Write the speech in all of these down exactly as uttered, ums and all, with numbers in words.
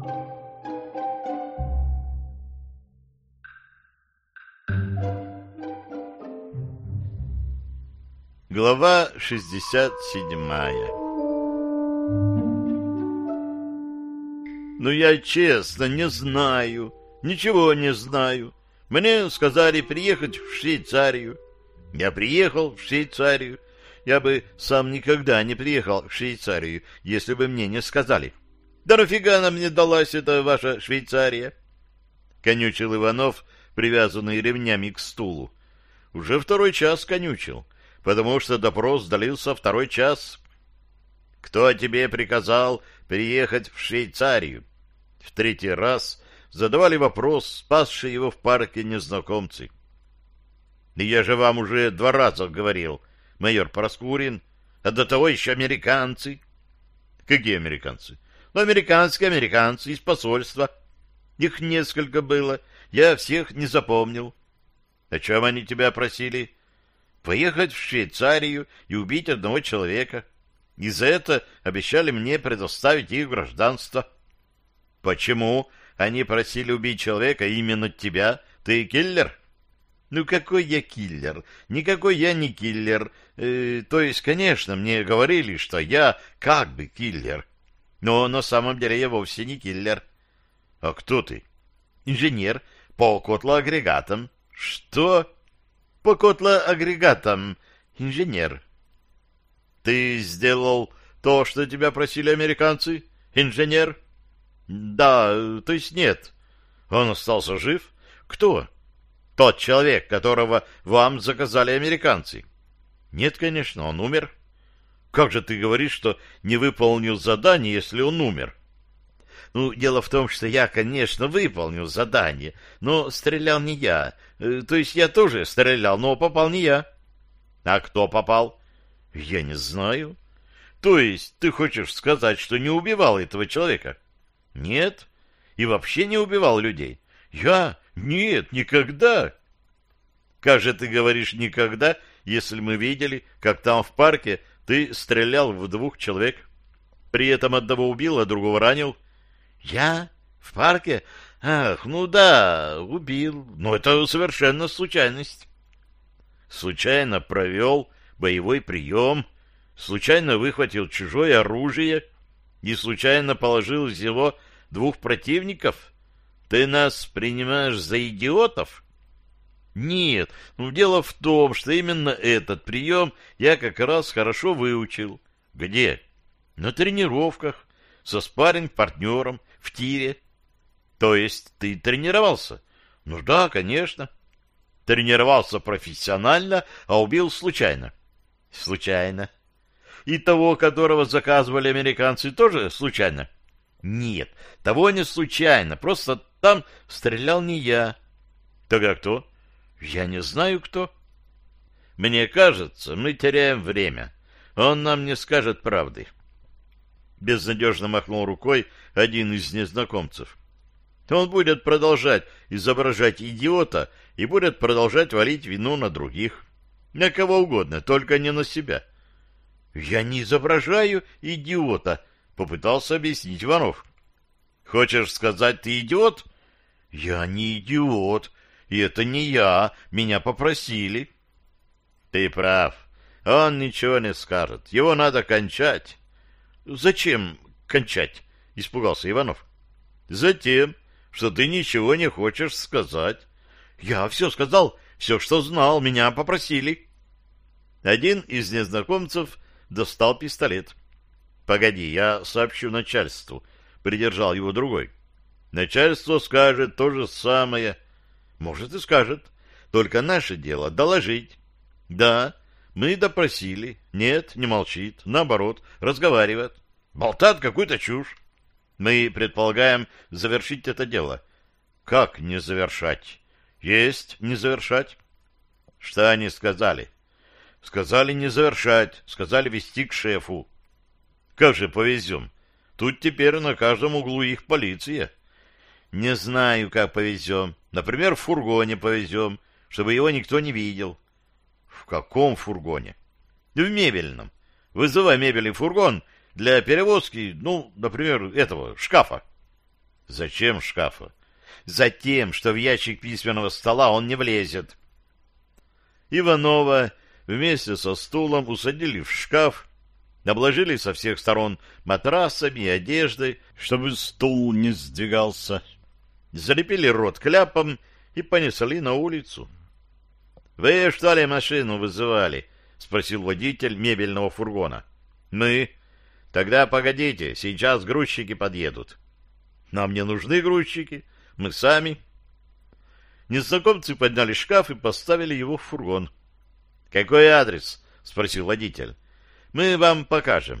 Глава шестьдесят седьмая. Ну, я честно не знаю, ничего не знаю. Мне сказали приехать в Швейцарию. Я приехал в Швейцарию. Я бы сам никогда не приехал в Швейцарию, если бы мне не сказали. Да нафига нам мне далась эта ваша Швейцария? Конючил Иванов, привязанный ремнями к стулу. Уже второй час конючил, потому что допрос длился второй час. Кто тебе приказал приехать в Швейцарию? В третий раз задавали вопрос, спасшие его в парке незнакомцы. Я же вам уже два раза говорил, майор Проскурин, а до того еще американцы. Какие американцы? Ну, американские американцы из посольства. Их несколько было, я всех не запомнил. О чем они тебя просили? Поехать в Швейцарию и убить одного человека. И за это обещали мне предоставить их гражданство. Почему они просили убить человека именно тебя? Ты киллер? Ну, какой я киллер? Никакой я не киллер. Э, то есть, конечно, мне говорили, что я как бы киллер. Но на самом деле я вовсе не киллер. А кто ты? Инженер по котлоагрегатам. Что? По котлоагрегатам. Инженер. Ты сделал то, что тебя просили американцы? Инженер? Да, то есть нет. Он остался жив? Кто? Тот человек, которого вам заказали американцы. Нет, конечно, он умер. Как же ты говоришь, что не выполнил задание, если он умер? Ну, дело в том, что я, конечно, выполнил задание, но стрелял не я. То есть я тоже стрелял, но попал не я. А кто попал? Я не знаю. То есть ты хочешь сказать, что не убивал этого человека? Нет. И вообще не убивал людей. Я? Нет, никогда. Как же ты говоришь «никогда», если мы видели, как там в парке ты стрелял в двух человек? При этом одного убил, а другого ранил. Я? В парке? Ах, ну да, убил. Но это совершенно случайность. Случайно провел боевой прием, случайно выхватил чужое оружие и случайно положил из него двух противников? Ты нас принимаешь за идиотов? Нет, ну дело в том, что именно этот прием я как раз хорошо выучил. Где? На тренировках, со спарринг-партнером, в тире. То есть ты тренировался? Ну да, конечно. Тренировался профессионально, а убил случайно. Случайно. И того, которого заказывали американцы, тоже случайно? Нет, того не случайно, просто там стрелял не я. Тогда кто? Я не знаю, кто. Мне кажется, мы теряем время. Он нам не скажет правды. Безнадежно махнул рукой один из незнакомцев. Он будет продолжать изображать идиота и будет продолжать валить вину на других. На кого угодно, только не на себя. Я не изображаю идиота, попытался объяснить Иванов. Хочешь сказать, ты идиот? Я не идиот, и это не я, меня попросили. Ты прав, он ничего не скажет, его надо кончать. Зачем кончать? Испугался Иванов. Затем, что ты ничего не хочешь сказать. Я все сказал, все, что знал, меня попросили. Один из незнакомцев достал пистолет. Погоди, я сообщу начальству. Придержал его другой. Начальство скажет то же самое. Может, и скажет. Только наше дело доложить. Да, мы допросили. Нет, не молчит. Наоборот, разговаривает. Болтает какую-то чушь. Мы предполагаем завершить это дело. Как не завершать? Есть не завершать. Что они сказали? Сказали не завершать. Сказали вести к шефу. Как же повезем? Тут теперь на каждом углу их полиция. Не знаю, как повезем. Например, в фургоне повезем, чтобы его никто не видел. В каком фургоне? В мебельном. Вызывай мебельный фургон для перевозки, ну, например, этого, шкафа. Зачем шкафа? Затем, что в ящик письменного стола он не влезет. Иванова вместе со стулом усадили в шкаф, обложили со всех сторон матрасами и одеждой, чтобы стул не сдвигался, залепили рот кляпом и понесли на улицу. — Вы, что ли, машину вызывали? — спросил водитель мебельного фургона. — Мы. — Тогда погодите, сейчас грузчики подъедут. — Нам не нужны грузчики, мы сами. Незнакомцы подняли шкаф и поставили его в фургон. — Какой адрес? — спросил водитель. — Мы вам покажем.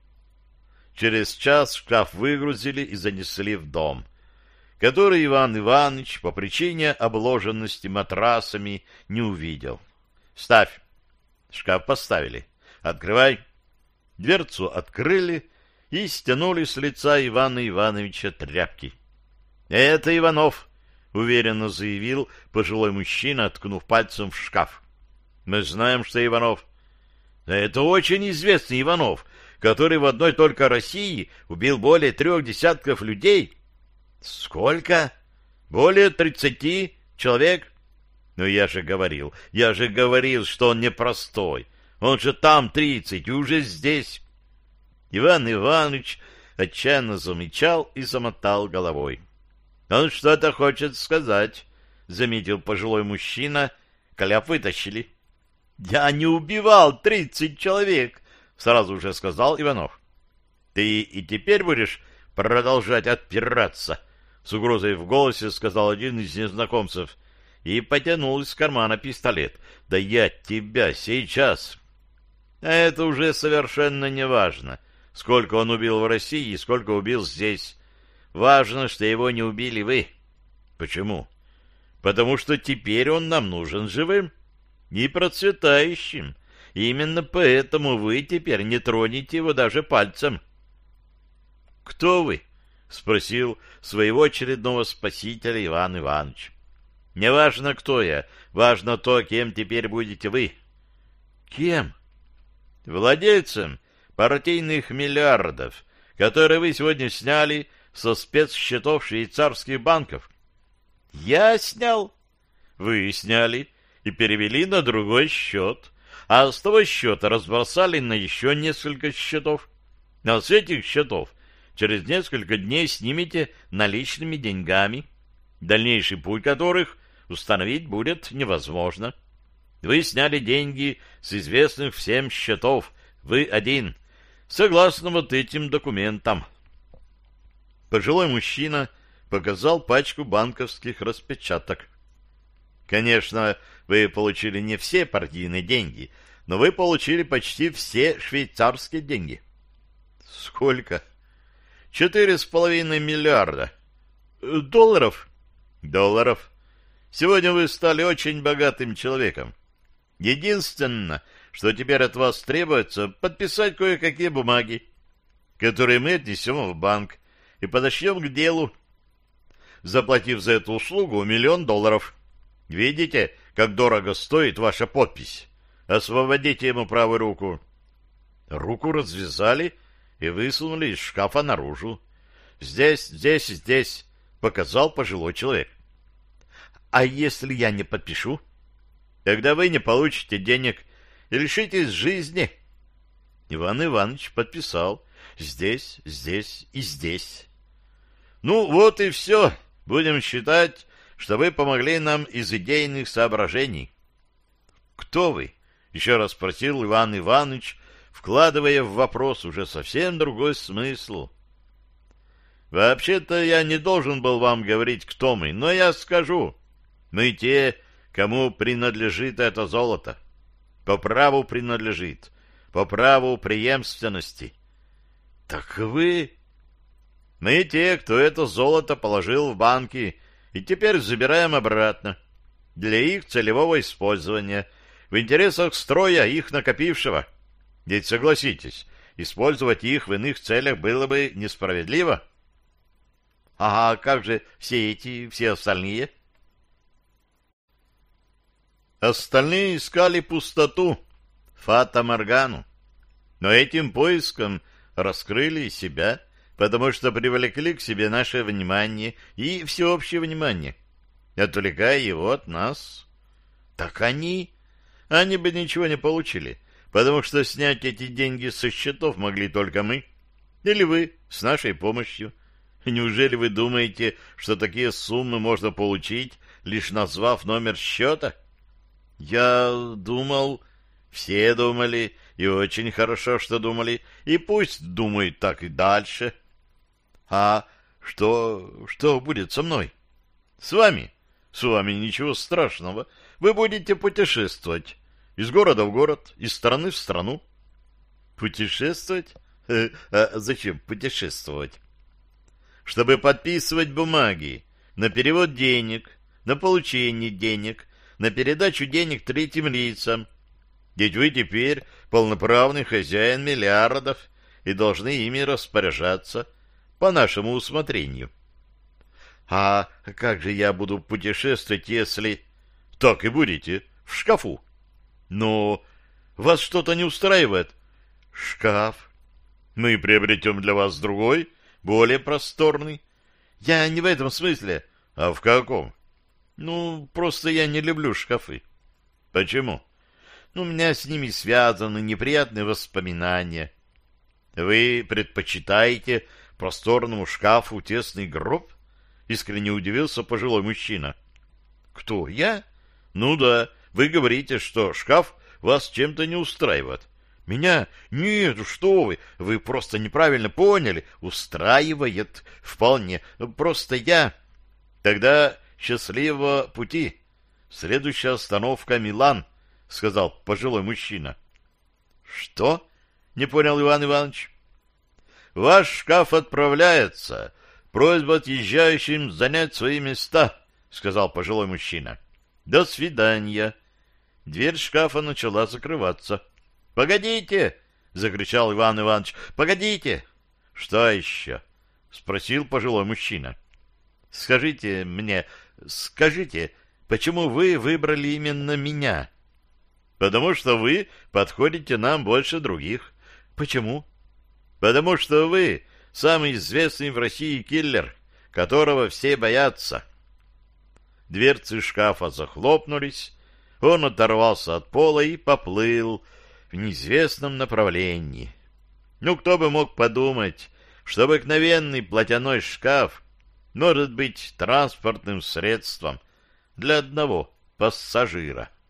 Через час шкаф выгрузили и занесли в дом, который Иван Иванович по причине обложенности матрасами не увидел. — Ставь. Шкаф поставили. — Открывай. Дверцу открыли и стянули с лица Ивана Ивановича тряпки. — Это Иванов, — уверенно заявил пожилой мужчина, ткнув пальцем в шкаф. — Мы знаем, что Иванов. — Это очень известный Иванов, который в одной только России убил более трех десятков людей. — Сколько? — Более тридцати человек. — Ну, я же говорил, я же говорил, что он непростой. Он же там тридцать и уже здесь. Иван Иванович отчаянно замычал и замотал головой. — Он что-то хочет сказать, — заметил пожилой мужчина. Кляп вытащили. — Я не убивал тридцать человек, — сразу же сказал Иванов. — Ты и теперь будешь продолжать отпираться? — с угрозой в голосе сказал один из незнакомцев и потянул из кармана пистолет. — Да я тебя сейчас... А это уже совершенно не важно, сколько он убил в России и сколько убил здесь. Важно, что его не убили вы. Почему? Потому что теперь он нам нужен живым и процветающим. И именно поэтому вы теперь не тронете его даже пальцем. — Кто вы? — спросил своего очередного спасителя Иван Иванович. — Не важно, кто я, важно то, кем теперь будете вы. — Кем? — Владельцем партийных миллиардов, которые вы сегодня сняли со спецсчетов швейцарских банков. — Я снял? — Вы сняли и перевели на другой счет, а с того счета разбросали на еще несколько счетов. А с этих счетов через несколько дней снимете наличными деньгами, дальнейший путь которых установить будет невозможно. Вы сняли деньги с известных всем счетов, вы один, согласно вот этим документам. Пожилой мужчина показал пачку банковских распечаток. Конечно, вы получили не все партийные деньги, но вы получили почти все швейцарские деньги. Сколько? Четыре с половиной миллиарда. Долларов? Долларов. Сегодня вы стали очень богатым человеком. Единственное, что теперь от вас требуется, подписать кое-какие бумаги, которые мы отнесем в банк и подошьем к делу, заплатив за эту услугу миллион долларов. Видите, как дорого стоит ваша подпись? Освободите ему правую руку. Руку развязали и высунули из шкафа наружу. Здесь, здесь, здесь, показал пожилой человек. А если я не подпишу? Тогда вы не получите денег и лишитесь жизни. Иван Иванович подписал. Здесь, здесь и здесь. Ну, вот и все. Будем считать, что вы помогли нам из идейных соображений. Кто вы? Еще раз спросил Иван Иванович, вкладывая в вопрос уже совсем другой смысл. Вообще-то я не должен был вам говорить, кто мы, но я скажу. Мы те, кому принадлежит это золото. По праву принадлежит. По праву преемственности. Так вы... Мы те, кто это золото положил в банки, и теперь забираем обратно. Для их целевого использования. В интересах строя их накопившего. Ведь, согласитесь, использовать их в иных целях было бы несправедливо. А как же все эти, все остальные? Остальные искали пустоту, фата-моргану. Но этим поиском раскрыли себя, потому что привлекли к себе наше внимание и всеобщее внимание, отвлекая его от нас. Так они... Они бы ничего не получили, потому что снять эти деньги со счетов могли только мы или вы с нашей помощью. Неужели вы думаете, что такие суммы можно получить, лишь назвав номер счета? Я думал... Все думали, и очень хорошо, что думали, и пусть думают так и дальше. А что, что будет со мной? С вами? С вами ничего страшного. Вы будете путешествовать из города в город, из страны в страну. Путешествовать? А зачем путешествовать? Чтобы подписывать бумаги на перевод денег, на получение денег, на передачу денег третьим лицам. Ведь вы теперь полноправный хозяин миллиардов и должны ими распоряжаться по нашему усмотрению. А как же я буду путешествовать, если... Так и будете, в шкафу. Но вас что-то не устраивает? Шкаф. Мы приобретем для вас другой, более просторный. Я не в этом смысле. А в каком? Ну, просто я не люблю шкафы. Почему? У меня с ними связаны неприятные воспоминания. Вы предпочитаете просторному шкафу тесный гроб? Искренне удивился пожилой мужчина. Кто, я? Ну да, вы говорите, что шкаф вас чем-то не устраивает. Меня? Нет, что вы, вы просто неправильно поняли. Устраивает вполне. Просто я... Тогда счастливого пути. Следующая остановка Милан. — сказал пожилой мужчина. — Что? — не понял Иван Иванович. — Ваш шкаф отправляется. Просьба отъезжающим занять свои места, — сказал пожилой мужчина. — До свидания. Дверь шкафа начала закрываться. — Погодите! — закричал Иван Иванович. — Погодите! — Что еще? — спросил пожилой мужчина. — Скажите мне, скажите, почему вы выбрали именно меня? — Потому что вы подходите нам больше других. Почему? Потому что вы самый известный в России киллер, которого все боятся. Дверцы шкафа захлопнулись, он оторвался от пола и поплыл в неизвестном направлении. Ну, кто бы мог подумать, что обыкновенный платяной шкаф может быть транспортным средством для одного пассажира.